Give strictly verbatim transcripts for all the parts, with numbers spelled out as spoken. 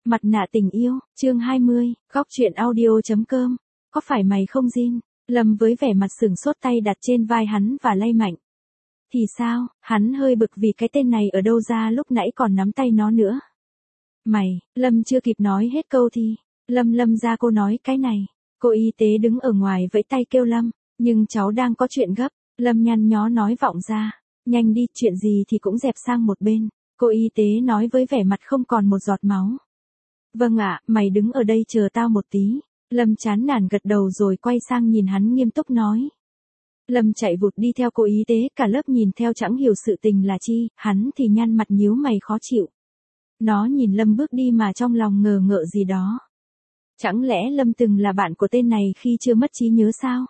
Mặt nạ tình yêu, chương hai mươi, góc truyện audio.com, có phải mày không Jin? Lâm với vẻ mặt sửng sốt tay đặt trên vai hắn và lay mạnh. Thì sao, hắn hơi bực vì cái tên này ở đâu ra lúc nãy còn nắm tay nó nữa. Mày, Lâm chưa kịp nói hết câu thì, Lâm Lâm ra cô nói cái này. Cô y tế đứng ở ngoài vẫy tay kêu Lâm, nhưng cháu đang có chuyện gấp. Lâm nhăn nhó nói vọng ra, nhanh đi, chuyện gì thì cũng dẹp sang một bên. Cô y tế nói với vẻ mặt không còn một giọt máu. Vâng ạ, mày đứng ở đây chờ tao một tí. Lâm chán nản gật đầu rồi quay sang nhìn hắn nghiêm túc nói. Lâm chạy vụt đi theo cô y tế, cả lớp nhìn theo chẳng hiểu sự tình là chi, hắn thì nhăn mặt nhíu mày khó chịu. Nó nhìn Lâm bước đi mà trong lòng ngờ ngợ gì đó. Chẳng lẽ Lâm từng là bạn của tên này khi chưa mất trí nhớ sao?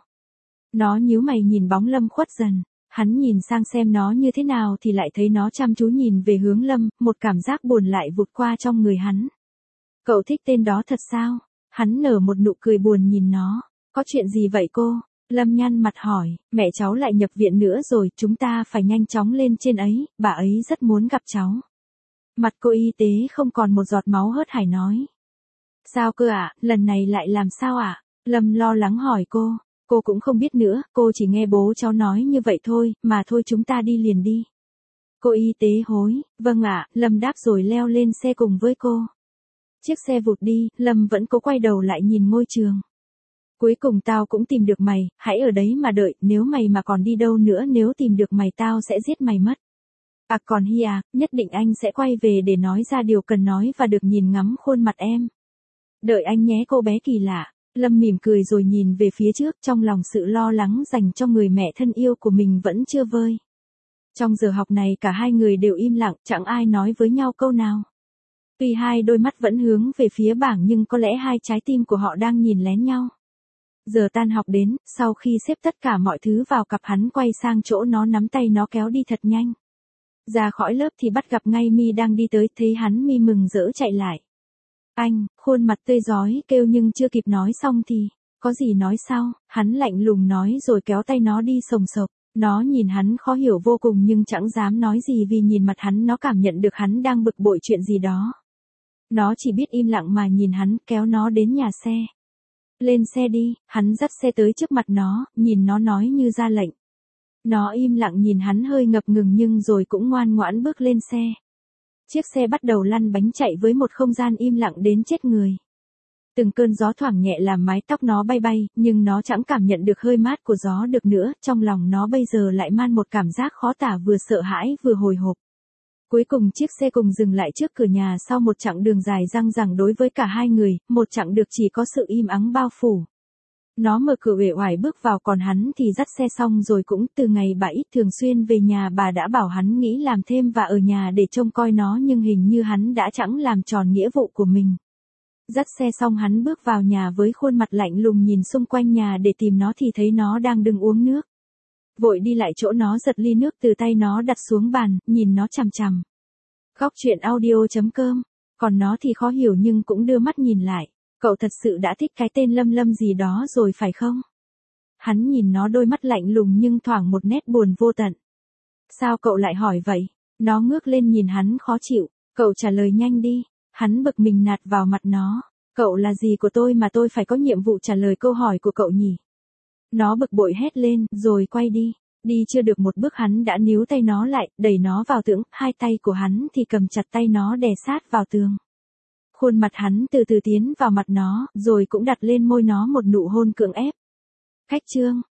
Nó nhíu mày nhìn bóng Lâm khuất dần. Hắn nhìn sang xem nó như thế nào thì lại thấy nó chăm chú nhìn về hướng Lâm, một cảm giác buồn lại vụt qua trong người hắn. Cậu thích tên đó thật sao? Hắn nở một nụ cười buồn nhìn nó. Có chuyện gì vậy cô? Lâm nhăn mặt hỏi, mẹ cháu lại nhập viện nữa rồi, chúng ta phải nhanh chóng lên trên ấy, bà ấy rất muốn gặp cháu. Mặt cô y tế không còn một giọt máu hớt hải nói. Sao cơ ạ, à? Lần này lại làm sao ạ? À? Lâm lo lắng hỏi cô. Cô cũng không biết nữa, cô chỉ nghe bố cháu nói như vậy thôi, mà thôi chúng ta đi liền đi. Cô y tế hối, vâng ạ, Lâm đáp rồi leo lên xe cùng với cô. Chiếc xe vụt đi, Lâm vẫn cố quay đầu lại nhìn ngôi trường. Cuối cùng tao cũng tìm được mày, hãy ở đấy mà đợi, nếu mày mà còn đi đâu nữa nếu tìm được mày tao sẽ giết mày mất. À còn Hi à, nhất định anh sẽ quay về để nói ra điều cần nói và được nhìn ngắm khuôn mặt em. Đợi anh nhé cô bé kỳ lạ. Lâm mỉm cười rồi nhìn về phía trước, trong lòng sự lo lắng dành cho người mẹ thân yêu của mình vẫn chưa vơi. Trong giờ học này cả hai người đều im lặng, chẳng ai nói với nhau câu nào. Tuy hai đôi mắt vẫn hướng về phía bảng nhưng có lẽ hai trái tim của họ đang nhìn lén nhau. Giờ tan học đến, sau khi xếp tất cả mọi thứ vào cặp hắn quay sang chỗ nó nắm tay nó kéo đi thật nhanh. Ra khỏi lớp thì bắt gặp ngay Mi đang đi tới, thấy hắn Mi mừng rỡ chạy lại. Anh, khuôn mặt tươi rói kêu nhưng chưa kịp nói xong thì, có gì nói sao, hắn lạnh lùng nói rồi kéo tay nó đi sồng sộc. Nó nhìn hắn khó hiểu vô cùng nhưng chẳng dám nói gì vì nhìn mặt hắn nó cảm nhận được hắn đang bực bội chuyện gì đó. Nó chỉ biết im lặng mà nhìn hắn, kéo nó đến nhà xe. Lên xe đi, hắn dắt xe tới trước mặt nó, nhìn nó nói như ra lệnh. Nó im lặng nhìn hắn hơi ngập ngừng nhưng rồi cũng ngoan ngoãn bước lên xe. Chiếc xe bắt đầu lăn bánh chạy với một không gian im lặng đến chết người. Từng cơn gió thoảng nhẹ làm mái tóc nó bay bay, nhưng nó chẳng cảm nhận được hơi mát của gió được nữa, trong lòng nó bây giờ lại man một cảm giác khó tả vừa sợ hãi vừa hồi hộp. Cuối cùng chiếc xe cùng dừng lại trước cửa nhà sau một chặng đường dài dằng dẳng đối với cả hai người, một chặng được chỉ có sự im ắng bao phủ. Nó mở cửa uể oải bước vào còn hắn thì dắt xe xong rồi cũng từ ngày bà ít thường xuyên về nhà bà đã bảo hắn nghĩ làm thêm và ở nhà để trông coi nó nhưng hình như hắn đã chẳng làm tròn nghĩa vụ của mình. Dắt xe xong hắn bước vào nhà với khuôn mặt lạnh lùng nhìn xung quanh nhà để tìm nó thì thấy nó đang đứng uống nước. Vội đi lại chỗ nó giật ly nước từ tay nó đặt xuống bàn, nhìn nó chằm chằm. Góc truyện audio.com, còn nó thì khó hiểu nhưng cũng đưa mắt nhìn lại. Cậu thật sự đã thích cái tên Lâm Lâm gì đó rồi phải không? Hắn nhìn nó đôi mắt lạnh lùng nhưng thoảng một nét buồn vô tận. Sao cậu lại hỏi vậy? Nó ngước lên nhìn hắn khó chịu. Cậu trả lời nhanh đi. Hắn bực mình nạt vào mặt nó. Cậu là gì của tôi mà tôi phải có nhiệm vụ trả lời câu hỏi của cậu nhỉ? Nó bực bội hét lên, rồi quay đi. Đi chưa được một bước hắn đã níu tay nó lại, đẩy nó vào tường, hai tay của hắn thì cầm chặt tay nó đè sát vào tường. Khuôn mặt hắn từ từ tiến vào mặt nó, rồi cũng đặt lên môi nó một nụ hôn cưỡng ép. Khách trương,